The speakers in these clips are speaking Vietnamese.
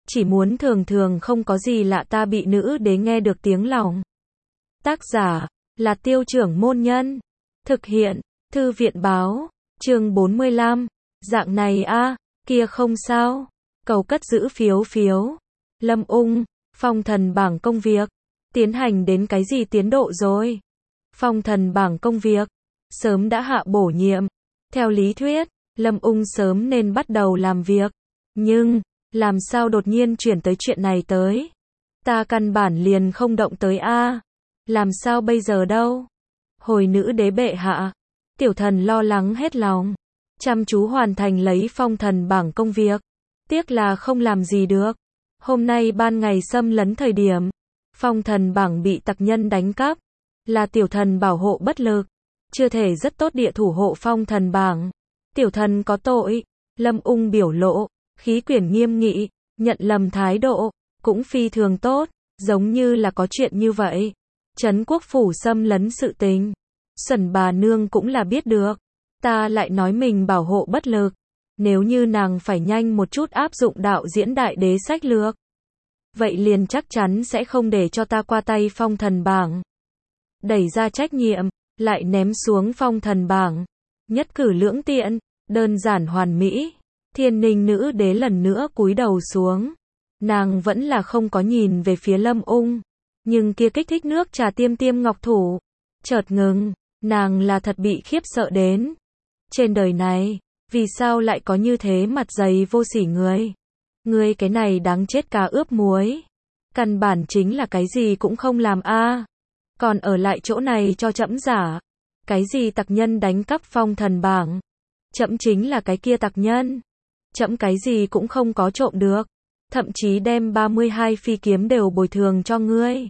chỉ muốn thường thường không có gì lạ ta bị nữ đế nghe được tiếng lòng. Tác giả là Tiêu Trưởng Môn Nhân. Thực hiện Thư viện Báo. Chương 45. Dạng này a, kia không sao. Cầu cất giữ phiếu phiếu. Lâm Ung, phong thần bảng công việc. Tiến hành đến cái gì tiến độ rồi? Phong thần bảng công việc. Sớm đã hạ bổ nhiệm. Theo lý thuyết, Lâm Ung sớm nên bắt đầu làm việc. Nhưng, làm sao đột nhiên chuyển tới chuyện này tới? Ta căn bản liền không động tới a. Làm sao bây giờ đâu? Hồi nữ đế bệ hạ. Tiểu thần lo lắng hết lòng. Chăm chú hoàn thành lấy phong thần bảng công việc. Tiếc là không làm gì được. Hôm nay ban ngày xâm lấn thời điểm. Phong thần bảng bị tặc nhân đánh cắp. Là tiểu thần bảo hộ bất lực. Chưa thể rất tốt địa thủ hộ phong thần bảng. Tiểu thần có tội. Lâm Ung biểu lộ. Khí quyển nghiêm nghị. Nhận lầm thái độ. Cũng phi thường tốt. Giống như là có chuyện như vậy. Trấn quốc phủ xâm lấn sự tình. Xuẩn bà nương cũng là biết được. Ta lại nói mình bảo hộ bất lực. Nếu như nàng phải nhanh một chút áp dụng đạo diễn đại đế sách lược. Vậy liền chắc chắn sẽ không để cho ta qua tay phong thần bảng. Đẩy ra trách nhiệm, lại ném xuống phong thần bảng. Nhất cử lưỡng tiện, đơn giản hoàn mỹ. Thiên Ninh nữ đế lần nữa cúi đầu xuống. Nàng vẫn là không có nhìn về phía Lâm Ung. Nhưng kia kích thích nước trà tiêm tiêm ngọc thủ. Chợt ngừng, nàng là thật bị khiếp sợ đến. Trên đời này, vì sao lại có như thế mặt dày vô sỉ người? Ngươi cái này đáng chết cá ướp muối. Căn bản chính là cái gì cũng không làm a. Còn ở lại chỗ này cho trẫm giả. Cái gì tặc nhân đánh cắp phong thần bảng? Trẫm chính là cái kia tặc nhân. Trẫm cái gì cũng không có trộm được. Thậm chí đem 32 phi kiếm đều bồi thường cho ngươi.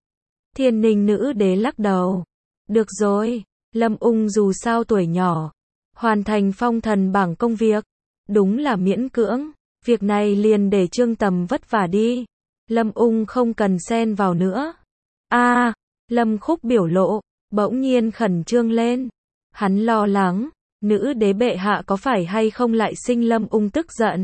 Thiên Ninh nữ đế lắc đầu. Được rồi, Lâm Ung dù sao tuổi nhỏ. Hoàn thành phong thần bảng công việc. Đúng là miễn cưỡng. Việc này liền để Trương Tầm vất vả đi. Lâm Ung không cần xen vào nữa. A, Lâm Khúc biểu lộ, bỗng nhiên khẩn trương lên. Hắn lo lắng, nữ đế bệ hạ có phải hay không lại sinh Lâm Ung tức giận.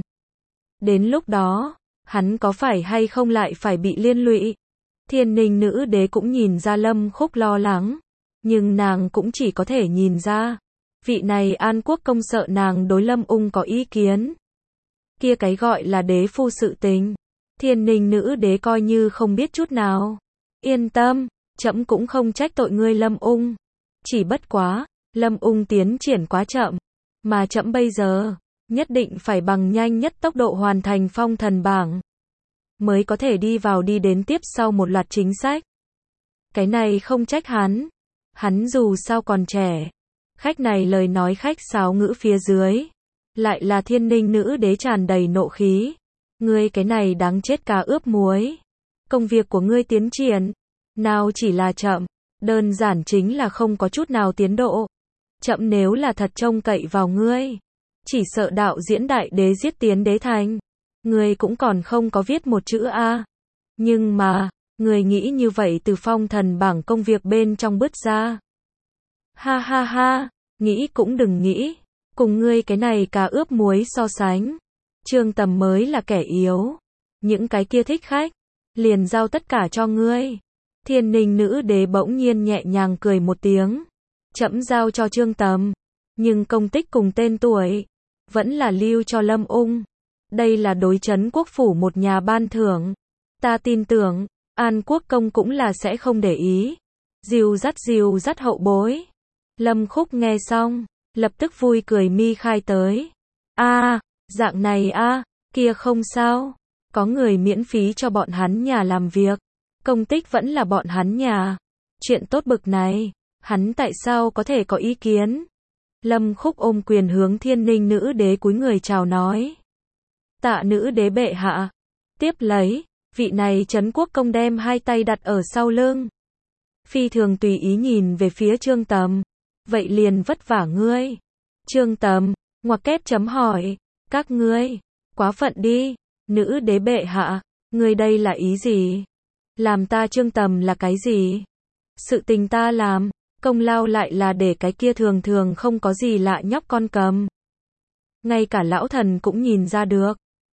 Đến lúc đó, hắn có phải hay không lại phải bị liên lụy. Thiên Ninh nữ đế cũng nhìn ra Lâm Khúc lo lắng. Nhưng nàng cũng chỉ có thể nhìn ra. Vị này An Quốc công sợ nàng đối Lâm Ung có ý kiến. Kia cái gọi là đế phu sự tình. Thiên Ninh nữ đế coi như không biết chút nào. Yên tâm, trẫm cũng không trách tội ngươi Lâm Ung. Chỉ bất quá, Lâm Ung tiến triển quá chậm. Mà trẫm bây giờ, nhất định phải bằng nhanh nhất tốc độ hoàn thành phong thần bảng. Mới có thể đi vào đi đến tiếp sau một loạt chính sách. Cái này không trách hắn. Hắn dù sao còn trẻ. Khách này lời nói khách sáo ngữ phía dưới. Lại là Thiên Ninh nữ đế tràn đầy nộ khí. Ngươi cái này đáng chết cá ướp muối. Công việc của ngươi tiến triển. Nào chỉ là chậm. Đơn giản chính là không có chút nào tiến độ. Chậm nếu là thật trông cậy vào ngươi. Chỉ sợ đạo diễn đại đế giết tiến đế thành. Ngươi cũng còn không có viết một chữ A. Nhưng mà, ngươi nghĩ như vậy từ phong thần bảng công việc bên trong bứt ra. Ha ha ha, nghĩ cũng đừng nghĩ. Cùng ngươi cái này cá ướp muối so sánh. Trương Tầm mới là kẻ yếu. Những cái kia thích khách. Liền giao tất cả cho ngươi. Thiên Ninh nữ đế bỗng nhiên nhẹ nhàng cười một tiếng. Trẫm giao cho Trương Tầm. Nhưng công tích cùng tên tuổi. Vẫn là lưu cho Lâm Ung. Đây là đối trấn quốc phủ một nhà ban thưởng. Ta tin tưởng. An Quốc công cũng là sẽ không để ý. Dìu dắt hậu bối. Lâm Khúc nghe xong. Lập tức vui cười mi khai tới. A, dạng này a, kia không sao. Có người miễn phí cho bọn hắn nhà làm việc. Công tích vẫn là bọn hắn nhà. Chuyện tốt bực này, hắn tại sao có thể có ý kiến? Lâm Khúc ôm quyền hướng Thiên Ninh nữ đế cúi người chào nói. Tạ nữ đế bệ hạ. Tiếp lấy, vị này trấn quốc công đem hai tay đặt ở sau lưng. Phi thường tùy ý nhìn về phía Trương Tầm. Vậy liền vất vả ngươi. Trương Tầm, ngoặc kép chấm hỏi. Các ngươi, quá phận đi. Nữ đế bệ hạ, ngươi đây là ý gì? Làm ta Trương Tầm là cái gì? Sự tình ta làm, công lao lại là để cái kia thường thường không có gì lạ nhóc con cầm. Ngay cả lão thần cũng nhìn ra được.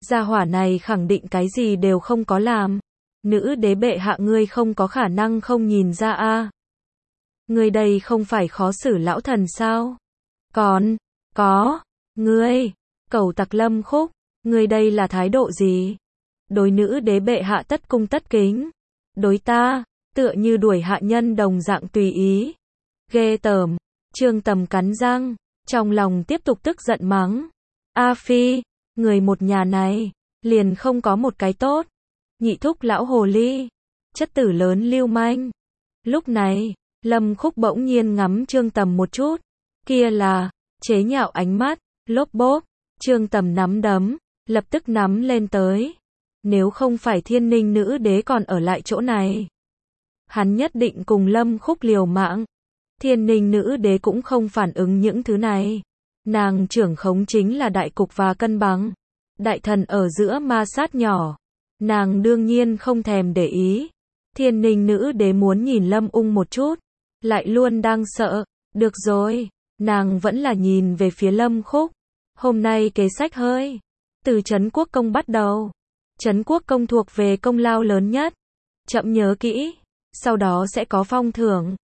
Gia hỏa này khẳng định cái gì đều không có làm. Nữ đế bệ hạ ngươi không có khả năng không nhìn ra a. Ngươi đây không phải khó xử lão thần sao? Còn, có, ngươi, cẩu tặc Lâm Khúc, ngươi đây là thái độ gì? Đối nữ đế bệ hạ tất cung tất kính. Đối ta, tựa như đuổi hạ nhân đồng dạng tùy ý. Ghê tởm, Trương Tầm cắn răng, trong lòng tiếp tục tức giận mắng. A Phi, người một nhà này, liền không có một cái tốt. Nhị thúc lão hồ ly, chất tử lớn lưu manh. Lúc này, Lâm Khúc bỗng nhiên ngắm Trương Tầm một chút. Kia là, chế nhạo ánh mắt, lốp bốp. Trương Tầm nắm đấm, lập tức nắm lên tới. Nếu không phải Thiên Ninh nữ đế còn ở lại chỗ này, hắn nhất định cùng Lâm Khúc liều mạng. Thiên Ninh nữ đế cũng không phản ứng những thứ này. Nàng trưởng khống chính là đại cục và cân bằng. Đại thần ở giữa ma sát nhỏ. Nàng đương nhiên không thèm để ý. Thiên Ninh nữ đế muốn nhìn Lâm Ung một chút, lại luôn đang sợ. Được rồi, nàng vẫn là nhìn về phía Lâm Khúc. Hôm nay kế sách hơi. Từ Trấn Quốc Công bắt đầu. Trấn Quốc Công thuộc về công lao lớn nhất. Chậm nhớ kỹ. Sau đó sẽ có phong thưởng.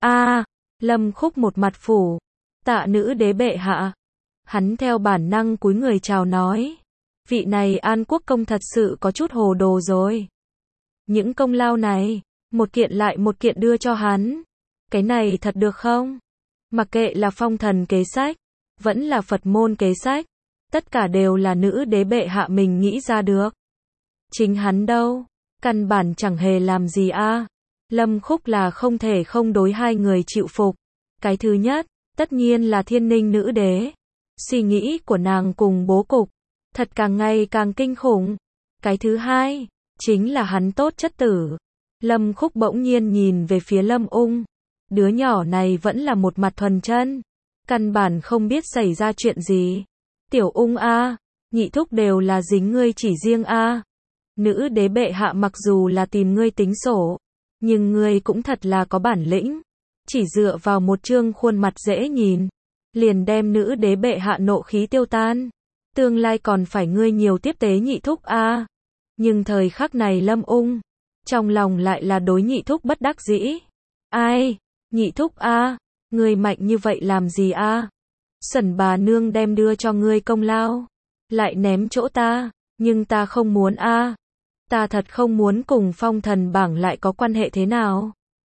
Lâm Khúc một mặt phủ. Tạ nữ đế bệ hạ. Hắn theo bản năng cúi người chào nói. Vị này An Quốc Công thật sự có chút hồ đồ rồi. Những công lao này, một kiện lại một kiện đưa cho hắn. Cái này thật được không? Mặc kệ là phong thần kế sách, vẫn là Phật môn kế sách, tất cả đều là nữ đế bệ hạ mình nghĩ ra được. Chính hắn đâu, căn bản chẳng hề làm gì a. Lâm Khúc là không thể không đối hai người chịu phục. Cái thứ nhất, tất nhiên là Thiên Ninh nữ đế. Suy nghĩ của nàng cùng bố cục, thật càng ngày càng kinh khủng. Cái thứ hai, chính là hắn tốt chất tử. Lâm Khúc bỗng nhiên nhìn về phía Lâm Ung. Đứa nhỏ này vẫn là một mặt thuần chân. Căn bản không biết xảy ra chuyện gì. Tiểu Ung a, nhị thúc đều là dính ngươi chỉ riêng a. Nữ đế bệ hạ mặc dù là tìm ngươi tính sổ, nhưng ngươi cũng thật là có bản lĩnh. Chỉ dựa vào một trương khuôn mặt dễ nhìn, liền đem nữ đế bệ hạ nộ khí tiêu tan. Tương lai còn phải ngươi nhiều tiếp tế nhị thúc a. Nhưng thời khắc này Lâm Ung, trong lòng lại là đối nhị thúc bất đắc dĩ. Ai, nhị thúc a, ngươi mạnh như vậy làm gì a? Sẩn bà nương đem đưa cho ngươi công lao, lại ném chỗ ta, nhưng ta không muốn a. Ta thật không muốn cùng phong thần bảng lại có quan hệ thế nào.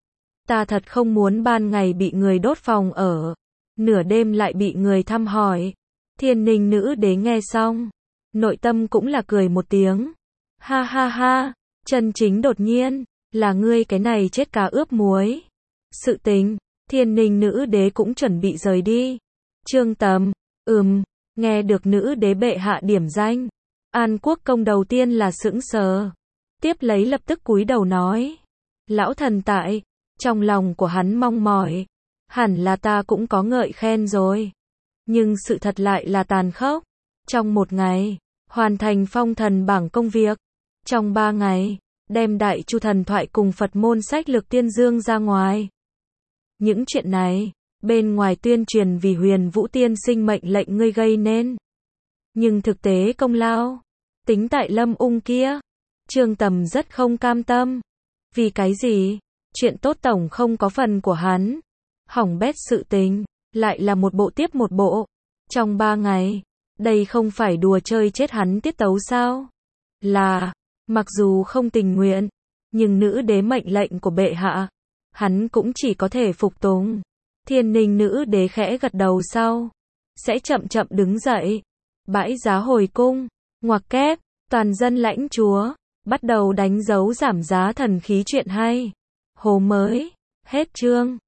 Ta thật không muốn ban ngày bị người đốt phòng ở, nửa đêm lại bị người thăm hỏi. Thiên Ninh nữ đế nghe xong, nội tâm cũng là cười một tiếng. Ha ha ha, chân chính đột nhiên, là ngươi cái này chết cá ướp muối. Sự tình, Thiên Ninh nữ đế cũng chuẩn bị rời đi. Trương Tầm, nghe được nữ đế bệ hạ điểm danh. An Quốc Công đầu tiên là sững sờ. Tiếp lấy lập tức cúi đầu nói. Lão thần tại, trong lòng của hắn mong mỏi. Hẳn là ta cũng có ngợi khen rồi. Nhưng sự thật lại là tàn khốc. Trong một ngày, hoàn thành phong thần bảng công việc. Trong 3 ngày, đem Đại Chu thần thoại cùng Phật môn sách lược tiên dương ra ngoài. Những chuyện này, bên ngoài tuyên truyền vì Huyền Vũ tiên sinh mệnh lệnh ngươi gây nên. Nhưng thực tế công lao, tính tại Lâm Ung kia. Trương Tầm rất không cam tâm. Vì cái gì? Chuyện tốt tổng không có phần của hắn. Hỏng bét sự tình, lại là một bộ tiếp một bộ. Trong 3 ngày, đây không phải đùa chơi chết hắn tiết tấu sao? Là, mặc dù không tình nguyện, nhưng nữ đế mệnh lệnh của bệ hạ, hắn cũng chỉ có thể phục tùng. Thiên Ninh nữ đế khẽ gật đầu sau, sẽ chậm chậm đứng dậy. Bãi giá hồi cung, ngoặc kép, toàn dân lãnh chúa, bắt đầu đánh dấu giảm giá thần khí chuyện hay. Hồ mới, hết chương.